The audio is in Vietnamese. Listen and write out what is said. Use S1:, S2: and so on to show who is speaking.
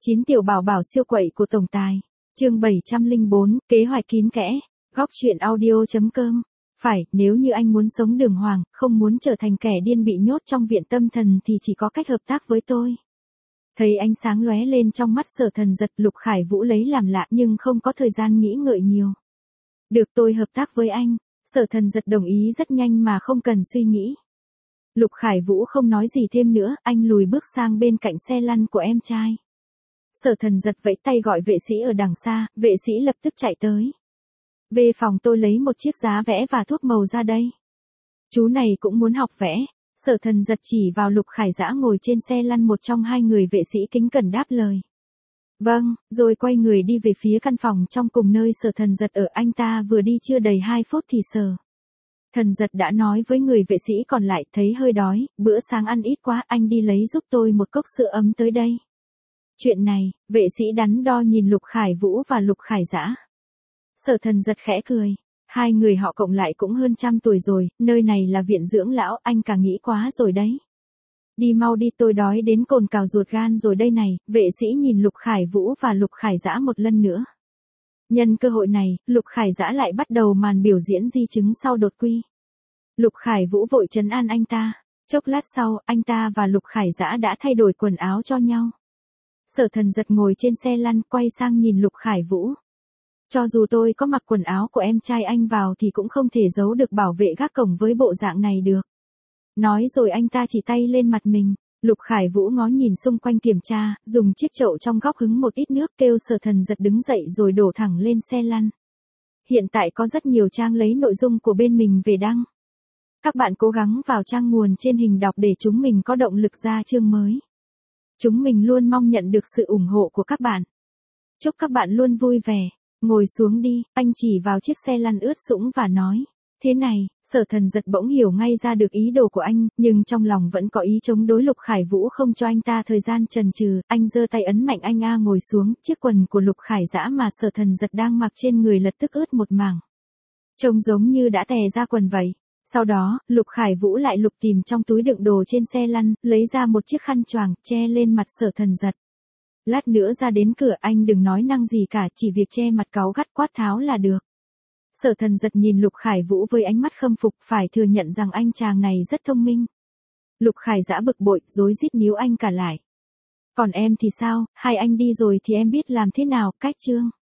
S1: 9 tiểu bảo bảo siêu quậy của tổng tài. Chương 704, kế hoạch kín kẽ. Góc truyện audio.com. Phải, nếu như anh muốn sống đường hoàng, không muốn trở thành kẻ điên bị nhốt trong viện tâm thần thì chỉ có cách hợp tác với tôi. Thấy ánh sáng lóe lên trong mắt Sở Thần Giật, Lục Khải Vũ lấy làm lạ nhưng không có thời gian nghĩ ngợi nhiều. Được, tôi hợp tác với anh. Sở Thần Giật đồng ý rất nhanh mà không cần suy nghĩ. Lục Khải Vũ không nói gì thêm nữa, anh lùi bước sang bên cạnh xe lăn của em trai. Sở Thần Giật vẫy tay gọi vệ sĩ ở đằng xa, vệ sĩ lập tức chạy tới. Về phòng tôi lấy một chiếc giá vẽ và thuốc màu ra đây. Chú này cũng muốn học vẽ. Sở Thần Giật chỉ vào Lục Khải Dã ngồi trên xe lăn, một trong hai người vệ sĩ kính cẩn đáp lời. Vâng, rồi quay người đi về phía căn phòng trong cùng nơi Sở Thần Giật ở. Anh ta vừa đi chưa đầy 2 phút thì Sở Thần Giật đã nói với người vệ sĩ còn lại, thấy hơi đói, bữa sáng ăn ít quá, anh đi lấy giúp tôi một cốc sữa ấm tới đây. Chuyện này, vệ sĩ đắn đo nhìn Lục Khải Vũ và Lục Khải Dã. Sở Thần Giật khẽ cười. Hai người họ cộng lại cũng hơn 100 tuổi rồi, nơi này là viện dưỡng lão, anh cả nghĩ quá rồi đấy. Đi mau đi, tôi đói đến cồn cào ruột gan rồi đây này. Vệ sĩ nhìn Lục Khải Vũ và Lục Khải Dã một lần nữa. Nhân cơ hội này, Lục Khải Dã lại bắt đầu màn biểu diễn di chứng sau đột quỵ. Lục Khải Vũ vội trấn an anh ta. Chốc lát sau, anh ta và Lục Khải Dã đã thay đổi quần áo cho nhau. Sở Thần Giật ngồi trên xe lăn, quay sang nhìn Lục Khải Vũ. Cho dù tôi có mặc quần áo của em trai anh vào thì cũng không thể giấu được bảo vệ gác cổng với bộ dạng này được. Nói rồi anh ta chỉ tay lên mặt mình. Lục Khải Vũ ngó nhìn xung quanh kiểm tra, dùng chiếc chậu trong góc hứng một ít nước, kêu Sở Thần Giật đứng dậy rồi đổ thẳng lên xe lăn. Hiện tại có rất nhiều trang lấy nội dung của bên mình về đăng. Các bạn cố gắng vào trang nguồn trên hình đọc để chúng mình có động lực ra chương mới. Chúng mình luôn mong nhận được sự ủng hộ của các bạn. Chúc các bạn luôn vui vẻ. Ngồi xuống đi, anh chỉ vào chiếc xe lăn ướt sũng và nói. Thế này, Sở Thần Giật bỗng hiểu ngay ra được ý đồ của anh, nhưng trong lòng vẫn có ý chống đối Lục Khải Vũ, không cho anh ta thời gian chần chừ. Anh giơ tay ấn mạnh anh ngồi xuống, chiếc quần của Lục Khải Dã mà Sở Thần Giật đang mặc trên người lập tức ướt một mảng. Trông giống như đã tè ra quần vậy. Sau đó, Lục Khải Vũ lại lục tìm trong túi đựng đồ trên xe lăn, lấy ra một chiếc khăn choàng, che lên mặt Sở Thần Giật. Lát nữa ra đến cửa anh đừng nói năng gì cả, chỉ việc che mặt cáu gắt quát tháo là được. Sở Thần Giật nhìn Lục Khải Vũ với ánh mắt khâm phục, phải thừa nhận rằng anh chàng này rất thông minh. Lục Khải Dã bực bội, rối rít níu anh cả lại. Còn em thì sao, hai anh đi rồi thì em biết làm thế nào, cách chương.